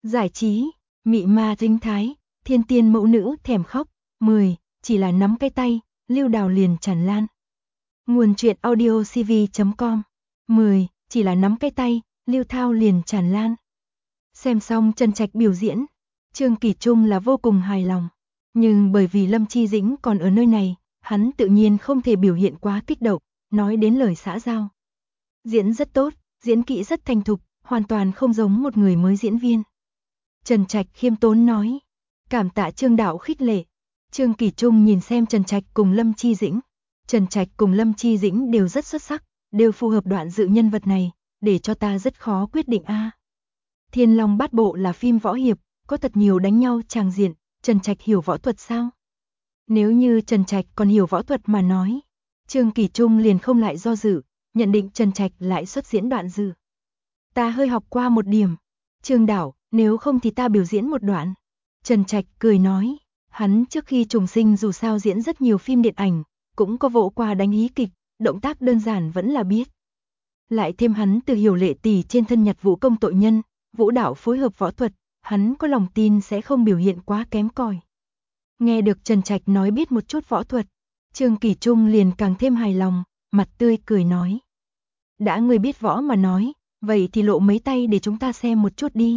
Giải trí, mị ma tinh thái, thiên tiên mẫu nữ thèm khóc, 10, chỉ là nắm cái tay, Lưu Đào liền tràn lan. Nguồn truyện audiocv.com 10, chỉ là nắm cái tay, Lưu Thao liền tràn lan. Xem xong Trần Trạch biểu diễn, Trương Kỳ Trung là vô cùng hài lòng. Nhưng bởi vì Lâm Chi Dĩnh còn ở nơi này, hắn tự nhiên không thể biểu hiện quá kích động, nói đến lời xã giao. Diễn rất tốt, diễn kỹ rất thành thục, hoàn toàn không giống một người mới diễn viên. Trần Trạch khiêm tốn nói, cảm tạ Trương đạo khích lệ. Trương Kỳ Trung nhìn xem Trần Trạch cùng Lâm Chi Dĩnh. Trần Trạch cùng Lâm Chi Dĩnh đều rất xuất sắc, đều phù hợp đoạn dự nhân vật này, để cho ta rất khó quyết định a. Thiên Long Bát Bộ là phim võ hiệp, có thật nhiều đánh nhau tràng diện, Trần Trạch hiểu võ thuật sao? Nếu như Trần Trạch còn hiểu võ thuật mà nói, Trương Kỳ Trung liền không lại do dự, nhận định Trần Trạch lại xuất diễn đoạn dự. Ta hơi học qua một điểm. Trương đạo, nếu không thì ta biểu diễn một đoạn. Trần Trạch cười nói, hắn trước khi trùng sinh dù sao diễn rất nhiều phim điện ảnh, cũng có vỗ qua đánh hí kịch, động tác đơn giản vẫn là biết. Lại thêm hắn từ hiểu lệ tỷ trên thân nhặt vũ công tội nhân, vũ đạo phối hợp võ thuật, hắn có lòng tin sẽ không biểu hiện quá kém cỏi. Nghe được Trần Trạch nói biết một chút võ thuật, Trương Kỳ Trung liền càng thêm hài lòng, mặt tươi cười nói. Đã người biết võ mà nói, vậy thì lộ mấy tay để chúng ta xem một chút đi.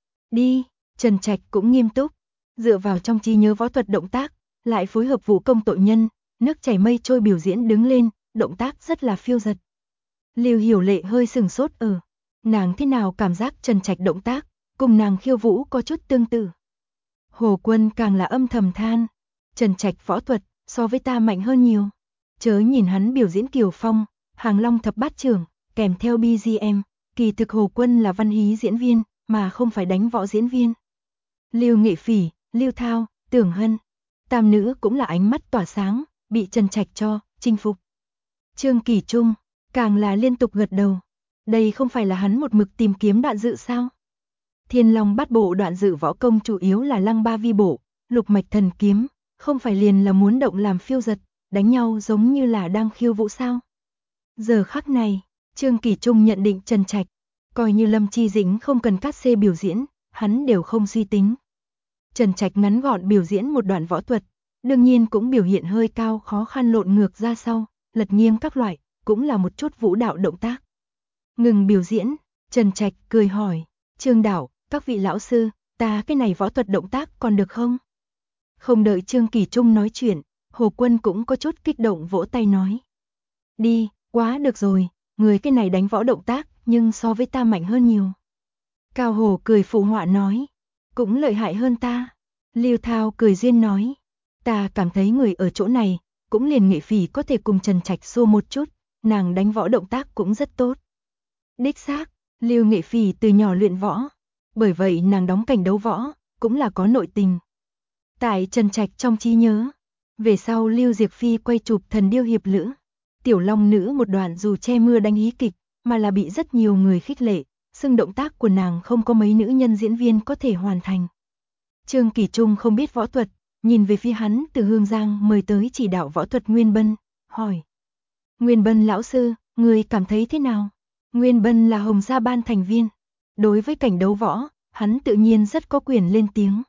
Đi, Trần Trạch cũng nghiêm túc, dựa vào trong trí nhớ võ thuật động tác, lại phối hợp vũ công tội nhân, nước chảy mây trôi biểu diễn đứng lên, động tác rất là phiêu dật. Lưu Hiểu Lệ hơi sừng sốt nàng thế nào cảm giác Trần Trạch động tác, cùng nàng khiêu vũ có chút tương tự. Hồ Quân càng là âm thầm than, Trần Trạch võ thuật, so với ta mạnh hơn nhiều. Chớ nhìn hắn biểu diễn Kiều Phong, Hàng Long thập bát trưởng, kèm theo BGM, kỳ thực Hồ Quân là văn hí diễn viên, mà không phải đánh võ diễn viên. Lưu Nghệ Phỉ, Lưu Thao, Tưởng Hân, tam nữ cũng là ánh mắt tỏa sáng, bị Trần Trạch cho chinh phục. Trương Kỳ Trung càng là liên tục gật đầu. Đây không phải là hắn một mực tìm kiếm đoạn dự sao? Thiên Long Bát Bộ đoạn dự võ công chủ yếu là Lăng Ba Vi Bộ, Lục Mạch Thần Kiếm, không phải liền là muốn động làm phiêu dật, đánh nhau giống như là đang khiêu vũ sao? Giờ khắc này, Trương Kỳ Trung nhận định Trần Trạch, coi như Lâm Chi Dĩnh không cần cát xê biểu diễn, hắn đều không suy tính. Trần Trạch ngắn gọn biểu diễn một đoạn võ thuật, đương nhiên cũng biểu hiện hơi cao khó khăn lộn ngược ra sau, lật nghiêng các loại, cũng là một chút vũ đạo động tác. Ngừng biểu diễn, Trần Trạch cười hỏi, Trương đạo, các vị lão sư, ta cái này võ thuật động tác còn được không? Không đợi Trương Kỳ Trung nói chuyện, Hồ Quân cũng có chút kích động vỗ tay nói. Đi, quá được rồi, người cái này đánh võ động tác, nhưng so với ta mạnh hơn nhiều. Cao Hồ cười phụ họa nói, cũng lợi hại hơn ta. Lưu Thao cười duyên nói, ta cảm thấy người ở chỗ này, cũng liền Nghệ Phỉ có thể cùng Trần Trạch xô một chút, nàng đánh võ động tác cũng rất tốt. Đích xác, Lưu Nghệ Phỉ từ nhỏ luyện võ, bởi vậy nàng đóng cảnh đấu võ, cũng là có nội tình. Tại Trần Trạch trong trí nhớ, về sau Lưu Diệp Phi quay chụp Thần Điêu Hiệp Lữ, Tiểu Long Nữ một đoạn dù che mưa đánh hí kịch, mà là bị rất nhiều người khích lệ, xưng động tác của nàng không có mấy nữ nhân diễn viên có thể hoàn thành. Trương Kỳ Trung không biết võ thuật, nhìn về phía hắn từ Hương Giang mời tới chỉ đạo võ thuật Nguyên Bân, hỏi. Nguyên Bân lão sư, người cảm thấy thế nào? Nguyên Bân là Hồng Gia Ban thành viên. Đối với cảnh đấu võ, hắn tự nhiên rất có quyền lên tiếng.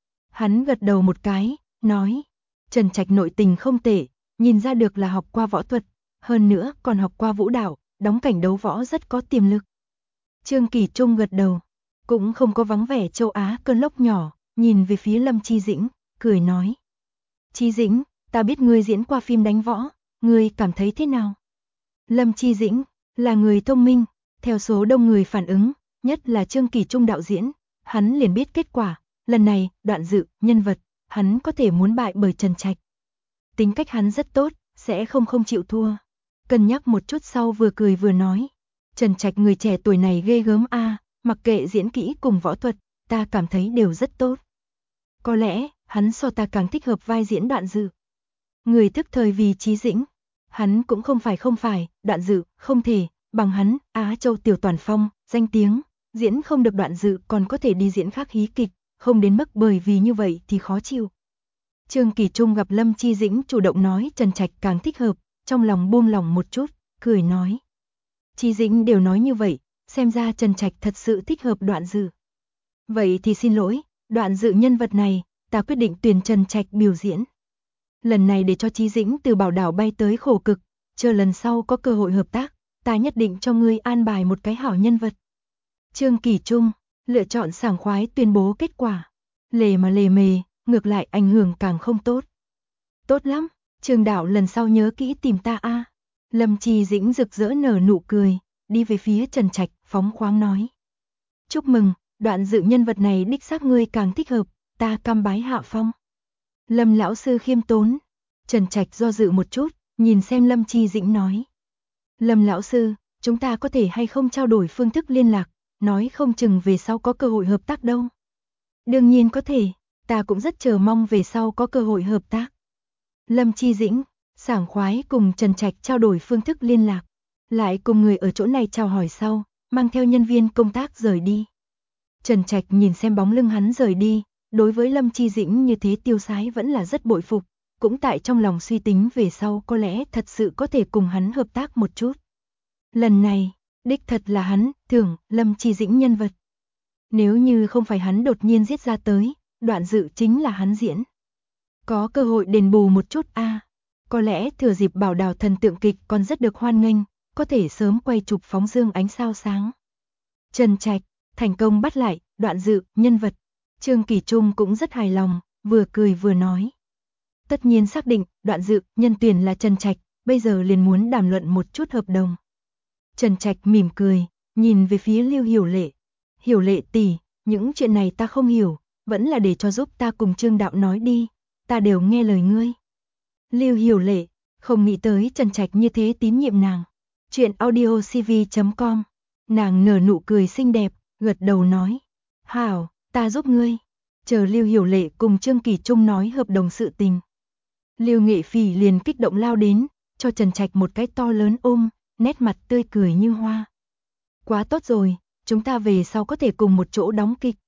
Hắn gật đầu một cái, nói. Trần Trạch nội tình không tệ, nhìn ra được là học qua võ thuật, hơn nữa còn học qua vũ đạo, đóng cảnh đấu võ rất có tiềm lực. Trương Kỳ Trung gật đầu, cũng không có vắng vẻ châu Á cơn lốc nhỏ, nhìn về phía Lâm Chi Dĩnh, cười nói. Chi Dĩnh, ta biết ngươi diễn qua phim đánh võ, ngươi cảm thấy thế nào? Lâm Chi Dĩnh là người thông minh, theo số đông người phản ứng, nhất là Trương Kỳ Trung đạo diễn, hắn liền biết kết quả, lần này, đoạn dự, nhân vật, hắn có thể muốn bại bởi Trần Trạch. Tính cách hắn rất tốt, sẽ không chịu thua. Cân nhắc một chút sau vừa cười vừa nói, Trần Trạch người trẻ tuổi này ghê gớm mặc kệ diễn kỹ cùng võ thuật, ta cảm thấy đều rất tốt. Có lẽ, hắn so ta càng thích hợp vai diễn đoạn dự. Người thức thời vì Chí Dĩnh, hắn cũng không phải, đoạn dự, không thể, bằng hắn, Á Châu Tiểu Toàn Phong, danh tiếng, diễn không được đoạn dự còn có thể đi diễn khác hí kịch, không đến mức bởi vì như vậy thì khó chịu. Trương Kỳ Trung gặp Lâm Chi Dĩnh chủ động nói Trần Trạch càng thích hợp, trong lòng buông lòng một chút, cười nói. Chi Dĩnh đều nói như vậy, xem ra Trần Trạch thật sự thích hợp đoạn dự. Vậy thì xin lỗi, Đoạn Dự nhân vật này, ta quyết định tuyển Trần Trạch biểu diễn. Lần này để cho Chí Dĩnh từ Bảo Đảo bay tới Khổ Cực, chờ lần sau có cơ hội hợp tác, ta nhất định cho ngươi an bài một cái hảo nhân vật. Trương Kỳ Trung, lựa chọn sảng khoái tuyên bố kết quả. Lề mà lề mề, ngược lại ảnh hưởng càng không tốt. Tốt lắm, Trương đạo lần sau nhớ kỹ tìm ta a. Lâm Chí Dĩnh rực rỡ nở nụ cười, đi về phía Trần Trạch, phóng khoáng nói. Chúc mừng, Đoạn Dự nhân vật này đích xác ngươi càng thích hợp, ta cam bái hạ phong. Lâm lão sư khiêm tốn. Trần Trạch do dự một chút, nhìn xem Lâm Chí Dĩnh nói. Lâm lão sư, chúng ta có thể hay không trao đổi phương thức liên lạc, nói không chừng về sau có cơ hội hợp tác đâu. Đương nhiên có thể, ta cũng rất chờ mong về sau có cơ hội hợp tác. Lâm Chí Dĩnh, sảng khoái cùng Trần Trạch trao đổi phương thức liên lạc, lại cùng người ở chỗ này chào hỏi sau, mang theo nhân viên công tác rời đi. Trần Trạch nhìn xem bóng lưng hắn rời đi, đối với Lâm Chí Dĩnh như thế tiêu sái vẫn là rất bội phục, cũng tại trong lòng suy tính về sau có lẽ thật sự có thể cùng hắn hợp tác một chút. Lần này, đích thật là hắn thưởng Lâm Chí Dĩnh nhân vật. Nếu như không phải hắn đột nhiên giết ra tới, Đoạn Dự chính là hắn diễn. Có cơ hội đền bù một chút a. Có lẽ thừa dịp Bảo Đảo thần tượng kịch còn rất được hoan nghênh, có thể sớm quay chụp phóng dương ánh sao sáng. Trần Trạch, thành công bắt lại Đoạn Dự nhân vật. Trương Kỳ Trung cũng rất hài lòng, vừa cười vừa nói. Tất nhiên xác định Đoạn Dự nhân tuyển là Trần Trạch, bây giờ liền muốn đàm luận một chút hợp đồng. Trần Trạch mỉm cười, nhìn về phía Lưu Hiểu Lệ. Hiểu Lệ tỷ, những chuyện này ta không hiểu, vẫn là để cho giúp ta cùng Trương đạo nói đi, ta đều nghe lời ngươi. Lưu Hiểu Lệ, không nghĩ tới Trần Trạch như thế tín nhiệm nàng. Chuyện audiocv.com. Nàng nở nụ cười xinh đẹp, gật đầu nói. Hảo, ta giúp ngươi. Chờ Lưu Hiểu Lệ cùng Trương Kỳ Trung nói hợp đồng sự tình. Lưu Nghệ Phỉ liền kích động lao đến, cho Trần Trạch một cái to lớn ôm, nét mặt tươi cười như hoa. Quá tốt rồi, chúng ta về sau có thể cùng một chỗ đóng kịch.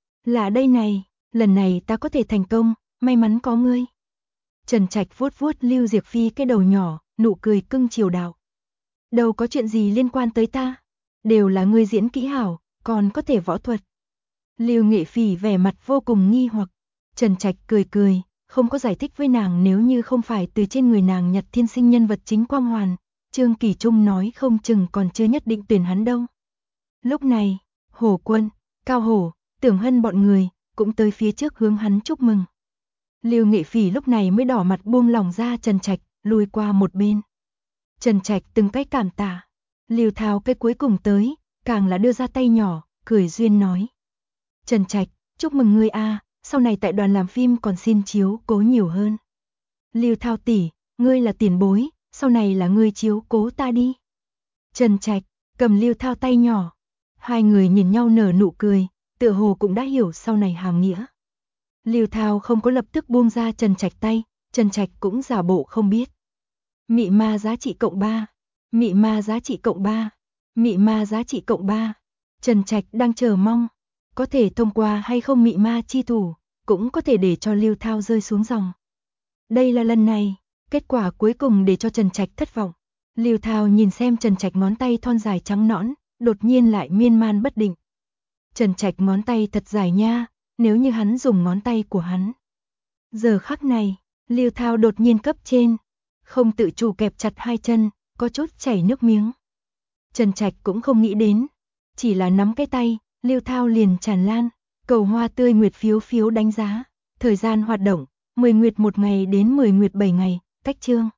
Là đây này, lần này ta có thể thành công, may mắn có ngươi. Trần Trạch vuốt vuốt Lưu Diệc Phi cái đầu nhỏ, nụ cười cưng chiều đạo. Đâu có chuyện gì liên quan tới ta, đều là ngươi diễn kỹ hảo, còn có thể võ thuật. Lưu Nghệ Phỉ vẻ mặt vô cùng nghi hoặc. Trần Trạch cười cười, không có giải thích với nàng nếu như không phải từ trên người nàng nhặt thiên sinh nhân vật chính quang hoàn, Trương Kỳ Trung nói không chừng còn chưa nhất định tuyển hắn đâu. Lúc này, Hổ Quân, Cao Hổ, Tưởng Hân bọn người cũng tới phía trước hướng hắn chúc mừng. Lưu Nghệ Phỉ lúc này mới đỏ mặt buông lòng ra Trần Trạch, lùi qua một bên. Trần Trạch từng cái cảm tạ. Lưu Thao cái cuối cùng tới, càng là đưa ra tay nhỏ, cười duyên nói. Trần Trạch, chúc mừng ngươi a, sau này tại đoàn làm phim còn xin chiếu cố nhiều hơn. Lưu Thao tỷ, ngươi là tiền bối, sau này là ngươi chiếu cố ta đi. Trần Trạch cầm Lưu Thao tay nhỏ, hai người nhìn nhau nở nụ cười, tựa hồ cũng đã hiểu sau này hàm nghĩa. Lưu Thao không có lập tức buông ra Trần Trạch tay, Trần Trạch cũng giả bộ không biết. Mị ma giá trị cộng 3, mị ma giá trị cộng 3, mị ma giá trị cộng 3. Trần Trạch đang chờ mong, có thể thông qua hay không mị ma chi thủ, cũng có thể để cho Lưu Thao rơi xuống dòng. Đây là lần này, kết quả cuối cùng để cho Trần Trạch thất vọng. Lưu Thao nhìn xem Trần Trạch ngón tay thon dài trắng nõn, đột nhiên lại miên man bất định. Trần Trạch ngón tay thật dài nha, nếu như hắn dùng ngón tay của hắn. Giờ khắc này, Lưu Thao đột nhiên cấp trên, không tự chủ kẹp chặt hai chân, có chút chảy nước miếng. Trần Trạch cũng không nghĩ đến, chỉ là nắm cái tay, Lưu Thao liền tràn lan, cầu hoa tươi nguyệt phiếu phiếu đánh giá, thời gian hoạt động, 10 nguyệt 1 ngày đến 10 nguyệt 7 ngày, cách chương.